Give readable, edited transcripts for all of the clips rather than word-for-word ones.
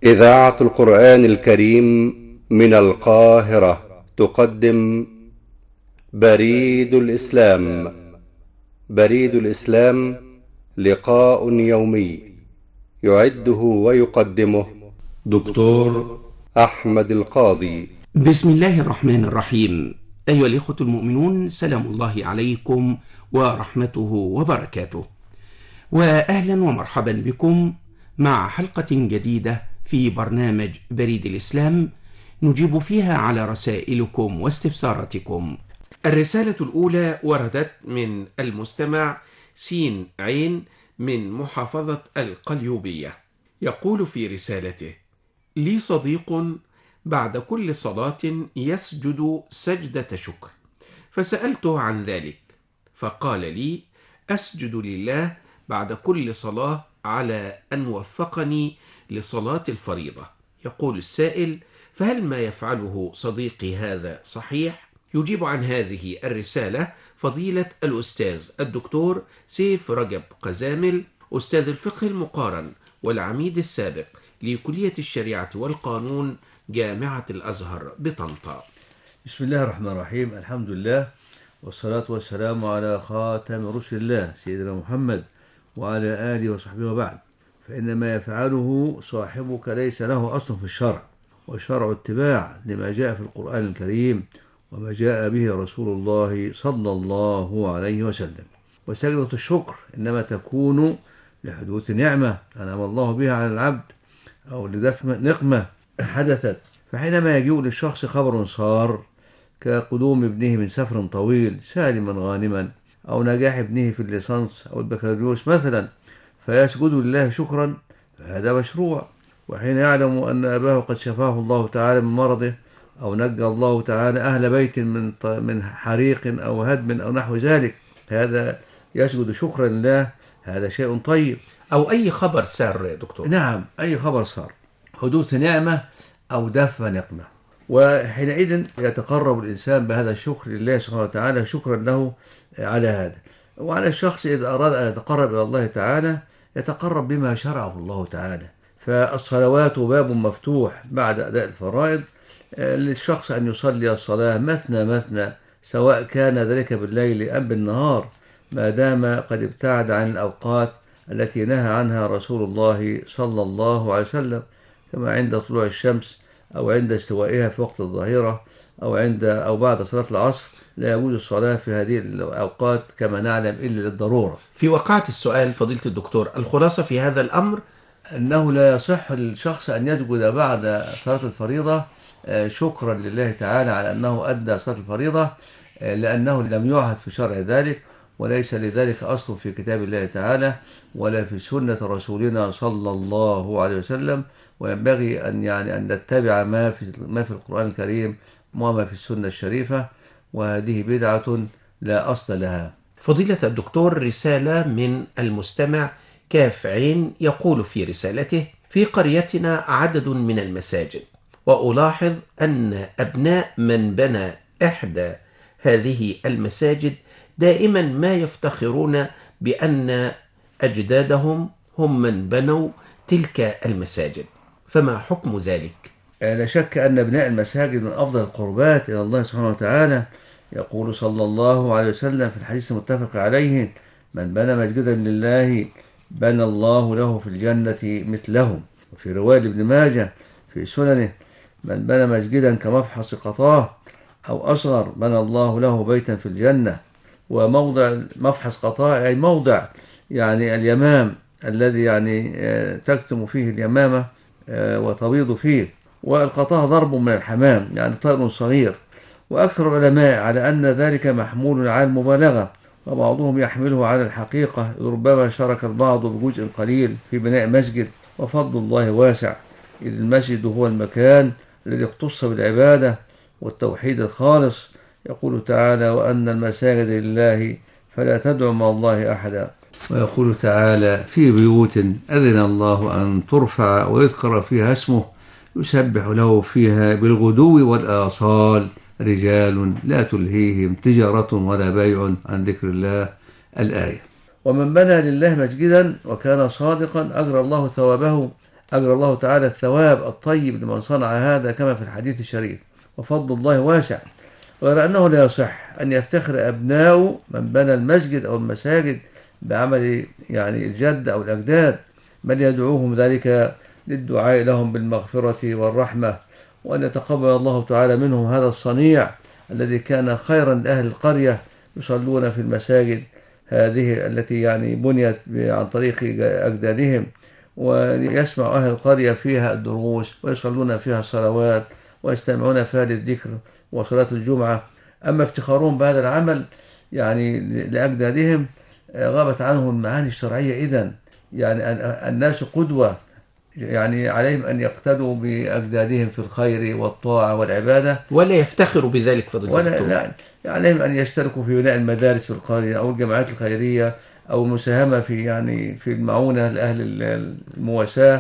إذاعة القرآن الكريم من القاهرة تقدم بريد الإسلام. بريد الإسلام لقاء يومي يعده ويقدمه دكتور أحمد القاضي. بسم الله الرحمن الرحيم. أيها الإخوة المؤمنون، سلام الله عليكم ورحمته وبركاته، وأهلا ومرحبا بكم مع حلقة جديدة في برنامج بريد الإسلام نجيب فيها على رسائلكم واستفساراتكم. الرسالة الأولى وردت من المستمع سين عين من محافظة القليوبية. يقول في رسالته: لي صديق بعد كل صلاة يسجد سجدة شكر، فسألته عن ذلك فقال لي: أسجد لله بعد كل صلاة على أن وفقني لصلاة الفريضة. يقول السائل: فهل ما يفعله صديقي هذا صحيح؟ يجيب عن هذه الرسالة فضيلة الأستاذ الدكتور سيف رجب قزامل، أستاذ الفقه المقارن والعميد السابق لكلية الشريعة والقانون جامعة الأزهر بطنطا. بسم الله الرحمن الرحيم. الحمد لله والصلاة والسلام على خاتم رسل الله سيدنا محمد وعلى آله وصحبه وبعد. فإن ما يفعله صاحبك ليس له أصل في الشرع، والشرع اتباع لما جاء في القرآن الكريم وما جاء به رسول الله صلى الله عليه وسلم. وسجدة الشكر إنما تكون لحدوث نعمة أنعم الله بها على العبد أو لدفع نقمة حدثت، فحينما يجيء للشخص خبر صار كقدوم ابنه من سفر طويل سالما غانما، أو نجاح ابنه في الليسانس أو البكالوريوس مثلا، فيسجد لله شكرا، فهذا مشروع. وحين يعلم أن أباه قد شفاه الله تعالى من مرضه، أو نجى الله تعالى أهل بيت من حريق أو هدم أو نحو ذلك، هذا يسجد شكرا لله، هذا شيء طيب. أو أي خبر سار يا دكتور. نعم، أي خبر صار، حدوث نعمة أو دفع نقمة، وحينئذ يتقرب الإنسان بهذا الشكر لله سبحانه وتعالى شكرا له على هذا. وعلى الشخص إذا أراد أن يتقرب إلى الله تعالى يتقرب بما شرعه الله تعالى. فالصلوات باب مفتوح بعد أداء الفرائض للشخص أن يصلي الصلاة مثنى مثنى، سواء كان ذلك بالليل أم بالنهار، ما دام قد ابتعد عن الأوقات التي نهى عنها رسول الله صلى الله عليه وسلم، كما عند طلوع الشمس أو عند استوائها في وقت الظهيرة أو بعد صلاة العصر. لا يجوز الصلاة في هذه الأوقات كما نعلم إلا للضرورة. في وقعة السؤال فضيلة الدكتور، الخلاصة في هذا الأمر أنه لا يصح للشخص أن يسجد بعد صلاة الفريضة شكرا لله تعالى على أنه أدى صلاة الفريضة، لأنه لم يعهد في شرع ذلك، وليس لذلك أصل في كتاب الله تعالى ولا في سنة رسولنا صلى الله عليه وسلم. وينبغي أن نتبع ما في القرآن الكريم وما في السنة الشريفة، وهذه بدعة لا أصل لها. فضيلة الدكتور، رسالة من المستمع كاف عين يقول في رسالته: في قريتنا عدد من المساجد، وألاحظ أن أبناء من بنى إحدى هذه المساجد دائما ما يفتخرون بأن أجدادهم هم من بنوا تلك المساجد، فما حكم ذلك؟ لا شك أن بناء المساجد من أفضل القربات إلى الله سبحانه وتعالى. يقول صلى الله عليه وسلم في الحديث المتفق عليه: من بنى مسجدا لله بنى الله له في الجنة مثله. وفي رواية ابن ماجه في سننه: من بنى مسجدا كمفحص قطاه أو أصغر بنى الله له بيتا في الجنة. وموضع مفحص قطاه أي موضع اليمام الذي تكتم فيه اليمامة وتبيض فيه. والقطاه ضرب من الحمام طائر صغير. وأكثر العلماء على أن ذلك محمول على المبالغة، وبعضهم يحمله على الحقيقة، ربما شارك البعض بجزء قليل في بناء مسجد، وفضل الله واسع، إذ المسجد هو المكان الذي اختص بالعبادة والتوحيد الخالص. يقول تعالى: وأن المساجد لله فلا تدعوا مع الله أحدا. ويقول تعالى: في بيوت أذن الله أن ترفع ويذكر فيها اسمه يسبح له فيها بالغدو والآصال رجال لا تلهيهم تجارة ولا بيع عن ذكر الله، الآية. ومن بنى لله مسجدا وكان صادقا أجرى الله ثوابه أجرى الله تعالى الثواب الطيب لمن صنع هذا كما في الحديث الشريف، وفضل الله واسع. غير أنه لا يصح أن يفتخر أبناء من بنى المسجد أو المساجد بعمل يعني الجد أو الأجداد، بل يدعوهم ذلك للدعاء لهم بالمغفرة والرحمة، وأن يتقبل الله تعالى منهم هذا الصنيع الذي كان خيرا لأهل القرية، يصلون في المساجد هذه التي يعني بنيت عن طريق أجدادهم، ويسمع أهل القرية فيها الدروس ويصلون فيها الصلوات ويستمعون فيها للذكر وصلاة الجمعة. أما افتخارهم بهذا العمل يعني لأجدادهم غابت عنهم المعاني الشرعية. إذن يعني الناس قدوة، يعني عليهم أن يقتدوا بأجدادهم في الخير والطاعة والعبادة، ولا يفتخروا بذلك فضيلة الدكتور. لا، عليهم أن يشتركوا في بناء المدارس في القرية أو الجمعيات الخيرية أو المساهمة في المعونة لأهل المواساة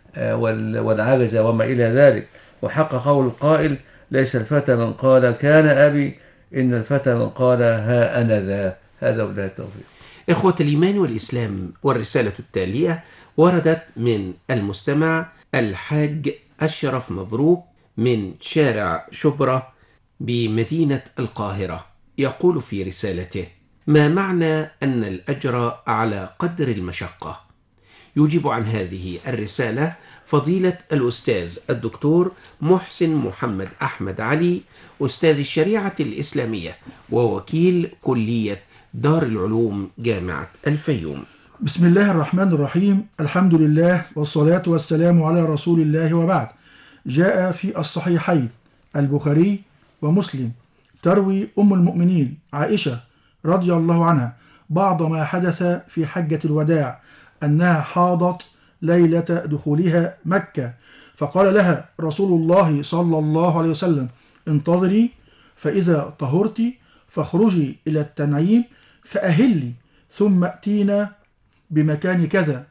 والعجزة وما إلى ذلك. وحق قول القائل: ليس الفتى من قال كان أبي، إن الفتى من قال ها أنا ذا. هذا وبالله التوفيق. إخوة الإيمان والإسلام، والرسالة التالية وردت من المستمع الحاج أشرف مبروك من شارع شبرا بمدينة القاهرة. يقول في رسالته: ما معنى أن الأجر على قدر المشقة؟ يجيب عن هذه الرسالة فضيلة الأستاذ الدكتور محسن محمد أحمد علي، أستاذ الشريعة الإسلامية ووكيل كلية دار العلوم جامعة الفيوم. بسم الله الرحمن الرحيم، الحمد لله والصلاة والسلام على رسول الله، وبعد. جاء في الصحيحين البخاري ومسلم تروي أم المؤمنين عائشة رضي الله عنها بعض ما حدث في حجة الوداع، أنها حاضت ليلة دخولها مكة، فقال لها رسول الله صلى الله عليه وسلم: انتظري، فإذا طهرت فاخرجي إلى التنعيم فأهلي، ثم أتينا بمكان كذا،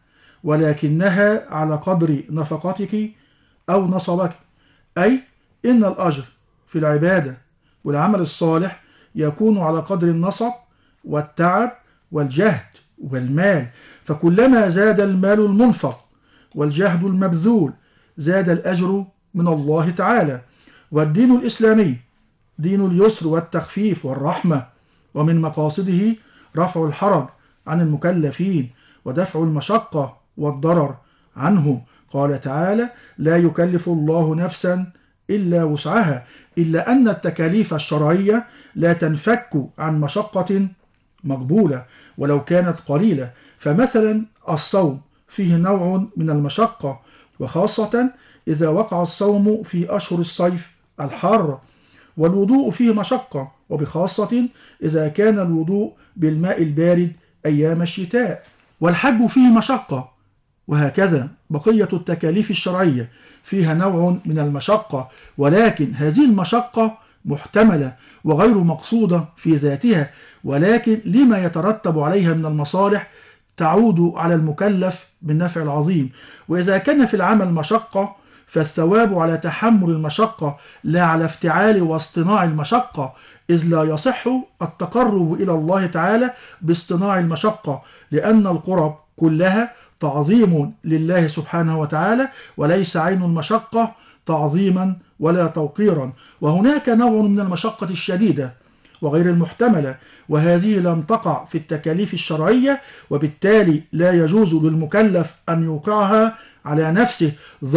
ولكنها على قدر نفقتك أو نصبك، أي إن الأجر في العبادة والعمل الصالح يكون على قدر النصب والتعب والجهد والمال، فكلما زاد المال المنفق والجهد المبذول زاد الأجر من الله تعالى. والدين الإسلامي دين اليسر والتخفيف والرحمة، ومن مقاصده رفع الحرج عن المكلفين ودفع المشقة والضرر عنهم. قال تعالى: لا يكلف الله نفسا إلا وسعها، إلا أن التكاليف الشرعية لا تنفك عن مشقة مقبولة ولو كانت قليلة. فمثلا الصوم فيه نوع من المشقة، وخاصة إذا وقع الصوم في أشهر الصيف الحار، والوضوء فيه مشقة، وبخاصة إذا كان الوضوء بالماء البارد أيام الشتاء. والحج فيه مشقة، وهكذا بقية التكاليف الشرعية فيها نوع من المشقة، ولكن هذه المشقة محتملة وغير مقصودة في ذاتها، ولكن لما يترتب عليها من المصالح تعود على المكلف بالنفع العظيم. وإذا كان في العمل مشقة فالثواب على تحمل المشقة لا على افتعال واصطناع المشقة، إذ لا يصح التقرب إلى الله تعالى باصطناع المشقة، لأن القرب كلها تعظيم لله سبحانه وتعالى، وليس عين المشقة تعظيما ولا توقيرا. وهناك نوع من المشقة الشديدة وغير المحتملة، وهذه لم تقع في التكاليف الشرعية، وبالتالي لا يجوز للمكلف أن يوقعها على نفسه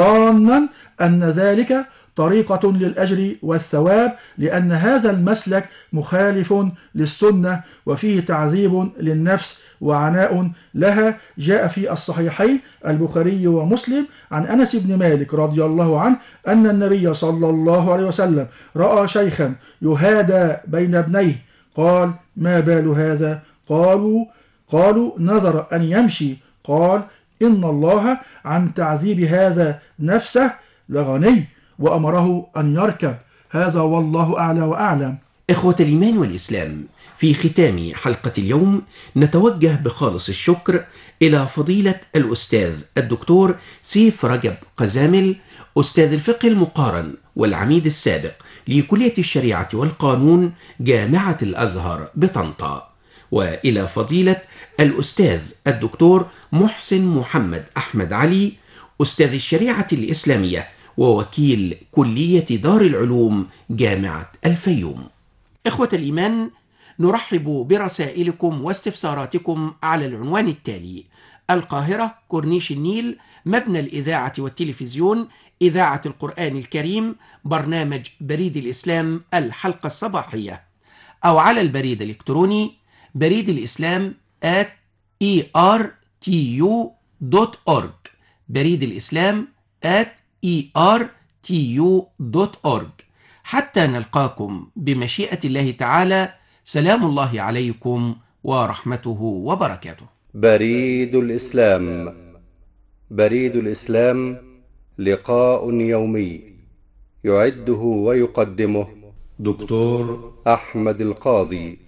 ظانا أن ذلك طريقة للأجر والثواب، لأن هذا المسلك مخالف للسنة وفيه تعذيب للنفس وعناء لها. جاء في الصحيحين البخاري ومسلم عن أنس بن مالك رضي الله عنه أن النبي صلى الله عليه وسلم رأى شيخا يهادى بين ابنيه، قال: ما بال هذا؟ قالوا نذر أن يمشي، قال: إن الله عن تعذيب هذا نفسه لغني، وأمره أن يركب. هذا والله أعلى وأعلم. إخوة الإيمان والإسلام، في ختام حلقة اليوم نتوجه بخالص الشكر إلى فضيلة الأستاذ الدكتور سيف رجب قزامل، أستاذ الفقه المقارن والعميد السابق لكلية الشريعة والقانون جامعة الأزهر بطنطا، وإلى فضيلة الأستاذ الدكتور محسن محمد أحمد علي، أستاذ الشريعة الإسلامية ووكيل كلية دار العلوم جامعة الفيوم. إخوة الإيمان، نرحب برسائلكم واستفساراتكم على العنوان التالي: القاهرة، كورنيش النيل، مبنى الإذاعة والتلفزيون، إذاعة القرآن الكريم، برنامج بريد الإسلام الحلقة الصباحية، أو على البريد الإلكتروني بريد الإسلام @ertu.org، بريد الإسلام @ertu.org. حتى نلقاكم بمشيئة الله تعالى، سلام الله عليكم ورحمته وبركاته. بريد الإسلام. بريد الإسلام لقاء يومي يعده ويقدمه دكتور أحمد القاضي.